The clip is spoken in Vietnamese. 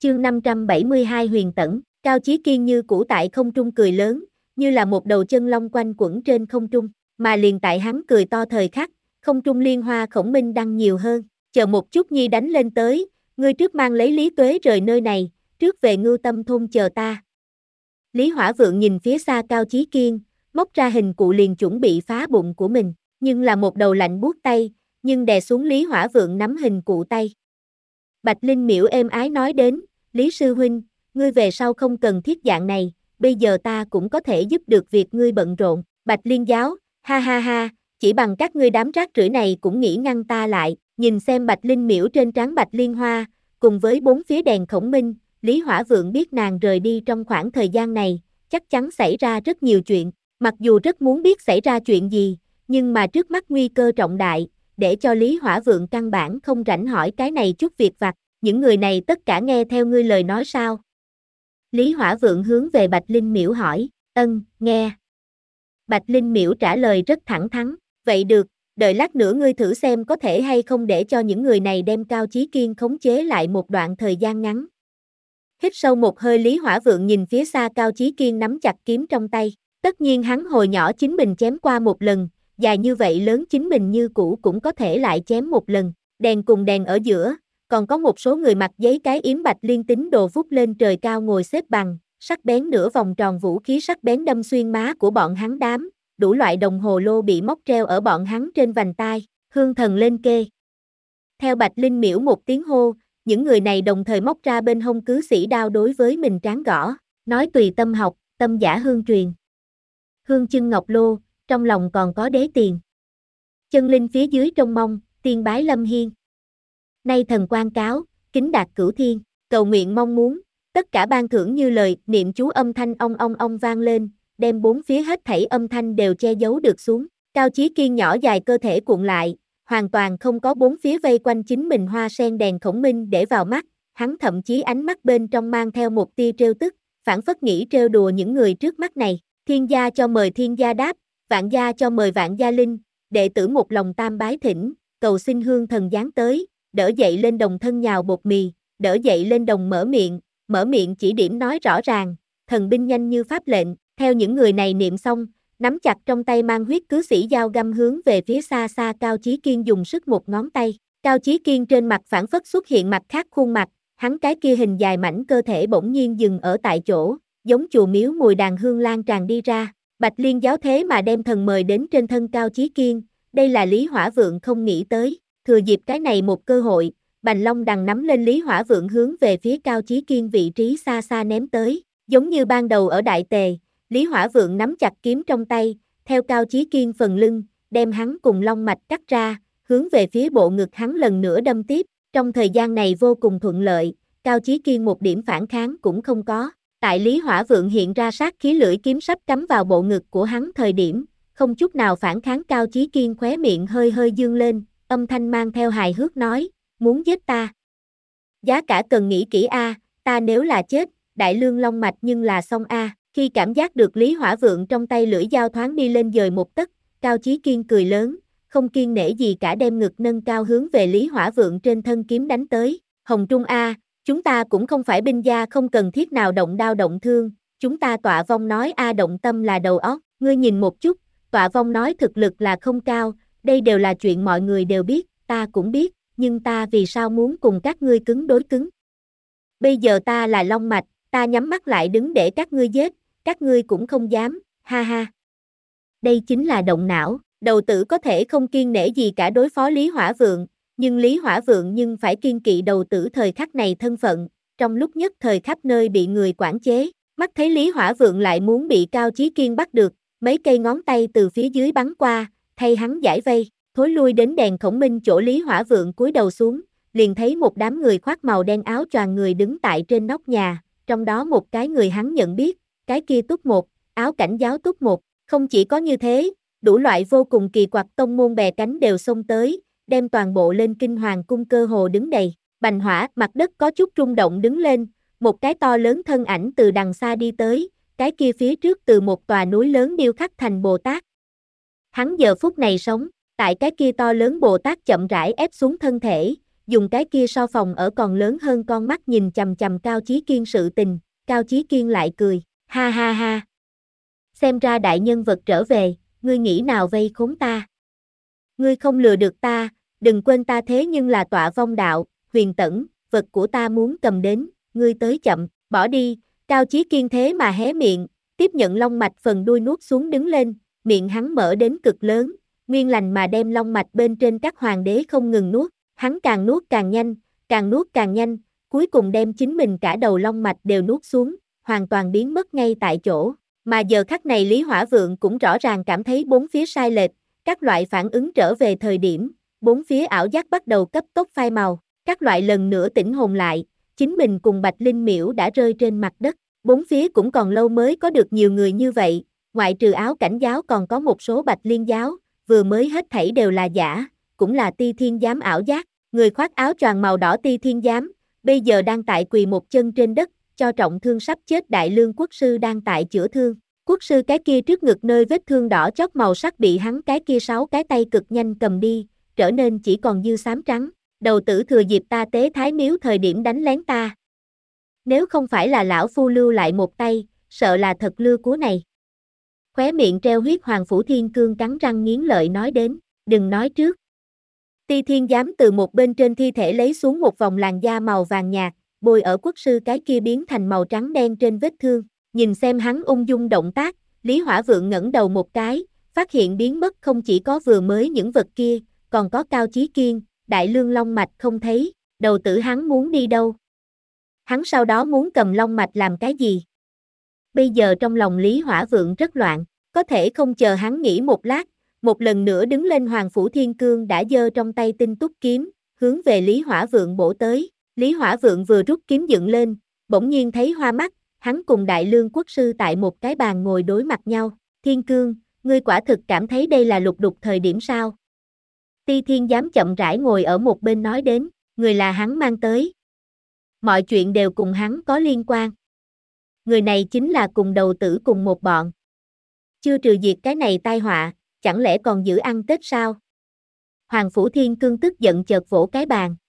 Chương 572 Huyền Tẩn, Cao Chí Kiên như cũ tại không trung cười lớn, như là một đầu chân long quanh quẩn trên không trung, mà liền tại hắn cười to thời khắc, không trung liên hoa khổng minh đăng nhiều hơn, chờ một chút nhi đánh lên tới, ngươi trước mang lấy Lý Tuế rời nơi này, trước về Ngưu Tâm thôn chờ ta. Lý Hỏa Vượng nhìn phía xa Cao Chí Kiên, móc ra hình cụ liền chuẩn bị phá bụng của mình, nhưng là một đầu lạnh buốt tay, nhưng đè xuống Lý Hỏa Vượng nắm hình cụ tay. Bạch Linh Miễu êm ái nói đến, Lý Sư Huynh, ngươi về sau không cần thiết dạng này, bây giờ ta cũng có thể giúp được việc ngươi bận rộn. Bạch Liên Giáo, ha ha ha, chỉ bằng các ngươi đám rác rưởi này cũng nghĩ ngăn ta lại, nhìn xem Bạch Linh Miễu trên trán Bạch Liên Hoa, cùng với bốn phía đèn khổng minh, Lý Hỏa Vượng biết nàng rời đi trong khoảng thời gian này, chắc chắn xảy ra rất nhiều chuyện, mặc dù rất muốn biết xảy ra chuyện gì, nhưng mà trước mắt nguy cơ trọng đại, để cho Lý Hỏa Vượng căn bản không rảnh hỏi cái này chút việc vặt, những người này tất cả nghe theo ngươi lời nói sao? Lý Hỏa Vượng hướng về Bạch Linh Miễu hỏi, nghe. Bạch Linh Miễu trả lời rất thẳng thắn, vậy được, đợi lát nữa ngươi thử xem có thể hay không để cho những người này đem Cao Chí Kiên khống chế lại một đoạn thời gian ngắn. Hít sâu một hơi Lý Hỏa Vượng nhìn phía xa Cao Chí Kiên nắm chặt kiếm trong tay, tất nhiên hắn hồi nhỏ chính mình chém qua một lần, dài như vậy lớn chính mình như cũ cũng có thể lại chém một lần, đèn cùng đèn ở giữa, còn có một số người mặc giấy cái yếm bạch liên tín đồ vút lên trời cao ngồi xếp bằng, sắc bén nửa vòng tròn vũ khí sắc bén đâm xuyên má của bọn hắn đám, đủ loại đồng hồ lô bị móc treo ở bọn hắn trên vành tai, hương thần lên kê. Theo Bạch Linh Miễu một tiếng hô, những người này đồng thời móc ra bên hông cứ sĩ đao đối với mình trán gõ, nói tùy tâm học, tâm giả hương truyền. Hương chưng ngọc lô, trong lòng còn có đế tiền. Chân linh phía dưới trông mong, tiên bái lâm hiên. Nay thần quan cáo, kính đạt cửu thiên, cầu nguyện mong muốn, tất cả ban thưởng như lời, niệm chú âm thanh ong vang lên, đem bốn phía hết thảy âm thanh đều che giấu được xuống. Cao Chí Kiên nhỏ dài cơ thể cuộn lại, hoàn toàn không có bốn phía vây quanh chính mình hoa sen đèn khổng minh để vào mắt, hắn thậm chí ánh mắt bên trong mang theo một tia trêu tức, phảng phất nghĩ trêu đùa những người trước mắt này. Thiên gia cho mời thiên gia đáp, vạn gia cho mời vạn gia linh, đệ tử một lòng tam bái thỉnh, cầu xin hương thần giáng tới, đỡ dậy lên đồng thân nhào bột mì, đỡ dậy lên đồng mở miệng chỉ điểm nói rõ ràng, thần binh nhanh như pháp lệnh, theo những người này niệm xong, nắm chặt trong tay mang huyết cứ sĩ dao găm hướng về phía xa xa Cao Chí Kiên dùng sức một ngón tay, Cao Chí Kiên trên mặt phảng phất xuất hiện mặt khác khuôn mặt, hắn cái kia hình dài mảnh cơ thể bỗng nhiên dừng ở tại chỗ, giống chùa miếu mùi đàn hương lan tràn đi ra, Bạch Liên Giáo thế mà đem thần mời đến trên thân Cao Chí Kiên, đây là Lý Hỏa Vượng không nghĩ tới, thừa dịp cái này một cơ hội, Bành Long đằng nắm lên Lý Hỏa Vượng hướng về phía Cao Chí Kiên vị trí xa xa ném tới, giống như ban đầu ở Đại Tề, Lý Hỏa Vượng nắm chặt kiếm trong tay, theo Cao Chí Kiên phần lưng, đem hắn cùng long mạch cắt ra, hướng về phía bộ ngực hắn lần nữa đâm tiếp, trong thời gian này vô cùng thuận lợi, Cao Chí Kiên một điểm phản kháng cũng không có. Tại Lý Hỏa Vượng hiện ra sát khí lưỡi kiếm sắp cắm vào bộ ngực của hắn thời điểm, không chút nào phản kháng Cao Chí Kiên khóe miệng hơi hơi dương lên, âm thanh mang theo hài hước nói, muốn giết ta. Giá cả cần nghĩ kỹ a, ta nếu là chết, đại lương long mạch nhưng là xong a. Khi cảm giác được Lý Hỏa Vượng trong tay lưỡi dao thoáng đi lên dời một tấc, Cao Chí Kiên cười lớn, không kiêng nể gì cả đem ngực nâng cao hướng về Lý Hỏa Vượng trên thân kiếm đánh tới. Hồng Trung a, chúng ta cũng không phải binh gia không cần thiết nào động đao động thương, chúng ta Tọa Vong nói a động tâm là đầu óc, ngươi nhìn một chút, Tọa Vong nói thực lực là không cao, đây đều là chuyện mọi người đều biết, ta cũng biết, nhưng ta vì sao muốn cùng các ngươi cứng đối cứng. Bây giờ ta là long mạch, ta nhắm mắt lại đứng để các ngươi giết, các ngươi cũng không dám, ha ha. Đây chính là động não, đầu tử có thể không kiêng nể gì cả đối phó Lý Hỏa Vượng, nhưng Lý Hỏa Vượng nhưng phải kiêng kỵ đầu tử thời khắc này thân phận, trong lúc nhất thời khắp nơi bị người quản chế, mắt thấy Lý Hỏa Vượng lại muốn bị Cao Chí Kiên bắt được, mấy cây ngón tay từ phía dưới bắn qua, thay hắn giải vây, thối lui đến đèn khổng minh chỗ Lý Hỏa Vượng cúi đầu xuống, liền thấy một đám người khoác màu đen áo choàng người đứng tại trên nóc nhà, trong đó một cái người hắn nhận biết, cái kia Túc Một, áo cảnh giáo Túc Một, không chỉ có như thế, đủ loại vô cùng kỳ quặc tông môn bè cánh đều xông tới, đem toàn bộ lên Kinh Hoàng cung cơ hồ đứng đầy, Bành Hỏa, mặt đất có chút rung động đứng lên, một cái to lớn thân ảnh từ đằng xa đi tới, cái kia phía trước từ một tòa núi lớn điêu khắc thành Bồ Tát. Hắn giờ phút này sống, tại cái kia to lớn Bồ Tát chậm rãi ép xuống thân thể, dùng cái kia so phòng ở còn lớn hơn con mắt nhìn chằm chằm Cao Chí Kiên sự tình, Cao Chí Kiên lại cười, ha ha ha. Xem ra đại nhân vật trở về, ngươi nghĩ nào vây khốn ta? Ngươi không lừa được ta, đừng quên ta thế nhưng là tọa vong đạo, Huyền Tẩn, vật của ta muốn cầm đến, ngươi tới chậm, bỏ đi, Cao Chí Kiên thế mà hé miệng, tiếp nhận long mạch phần đuôi nuốt xuống đứng lên, miệng hắn mở đến cực lớn, nguyên lành mà đem long mạch bên trên các hoàng đế không ngừng nuốt, hắn càng nuốt càng nhanh, càng nuốt càng nhanh, cuối cùng đem chính mình cả đầu long mạch đều nuốt xuống, hoàn toàn biến mất ngay tại chỗ. Mà giờ khắc này Lý Hỏa Vượng cũng rõ ràng cảm thấy bốn phía sai lệch, các loại phản ứng trở về thời điểm, bốn phía ảo giác bắt đầu cấp tốc phai màu, các loại lần nữa tỉnh hồn lại, chính mình cùng Bạch Linh Miễu đã rơi trên mặt đất, bốn phía cũng còn lâu mới có được nhiều người như vậy, ngoại trừ áo cảnh giáo còn có một số Bạch Liên giáo, vừa mới hết thảy đều là giả, cũng là Ti Thiên Giám ảo giác, người khoác áo choàng màu đỏ Ti Thiên Giám, bây giờ đang tại quỳ một chân trên đất, cho trọng thương sắp chết Đại Lương quốc sư đang tại chữa thương. Quốc sư cái kia trước ngực nơi vết thương đỏ chót màu sắc bị hắn cái kia 6 cái tay cực nhanh cầm đi, trở nên chỉ còn dư xám trắng. Đầu tử thừa dịp ta tế thái miếu thời điểm đánh lén ta. Nếu không phải là lão phu lưu lại một tay, sợ là thật lưa cú này. Khóe miệng treo huyết Hoàng Phủ Thiên Cương cắn răng nghiến lợi nói đến, đừng nói trước. Ti Thiên Giám từ một bên trên thi thể lấy xuống một vòng làn da màu vàng nhạt, bôi ở quốc sư cái kia biến thành màu trắng đen trên vết thương. Nhìn xem hắn ung dung động tác, Lý Hỏa Vượng ngẩng đầu một cái, phát hiện biến mất không chỉ có vừa mới những vật kia, còn có Cao Chí Kiên, Đại Lương long mạch không thấy, đầu tử hắn muốn đi đâu? Hắn sau đó muốn cầm long mạch làm cái gì? Bây giờ trong lòng Lý Hỏa Vượng rất loạn, có thể không chờ hắn nghĩ một lát, một lần nữa đứng lên Hoàng Phủ Thiên Cương đã giơ trong tay tinh túc kiếm, hướng về Lý Hỏa Vượng bổ tới. Lý Hỏa Vượng vừa rút kiếm dựng lên, bỗng nhiên thấy hoa mắt, hắn cùng Đại Lương quốc sư tại một cái bàn ngồi đối mặt nhau. Thiên Cương, ngươi quả thực cảm thấy đây là lục đục thời điểm sao? Ti Thiên Giám chậm rãi ngồi ở một bên nói đến, người là hắn mang tới. Mọi chuyện đều cùng hắn có liên quan. Người này chính là cùng đầu tử cùng một bọn. Chưa trừ diệt cái này tai họa, chẳng lẽ còn giữ ăn Tết sao? Hoàng Phủ Thiên Cương tức giận chợt vỗ cái bàn,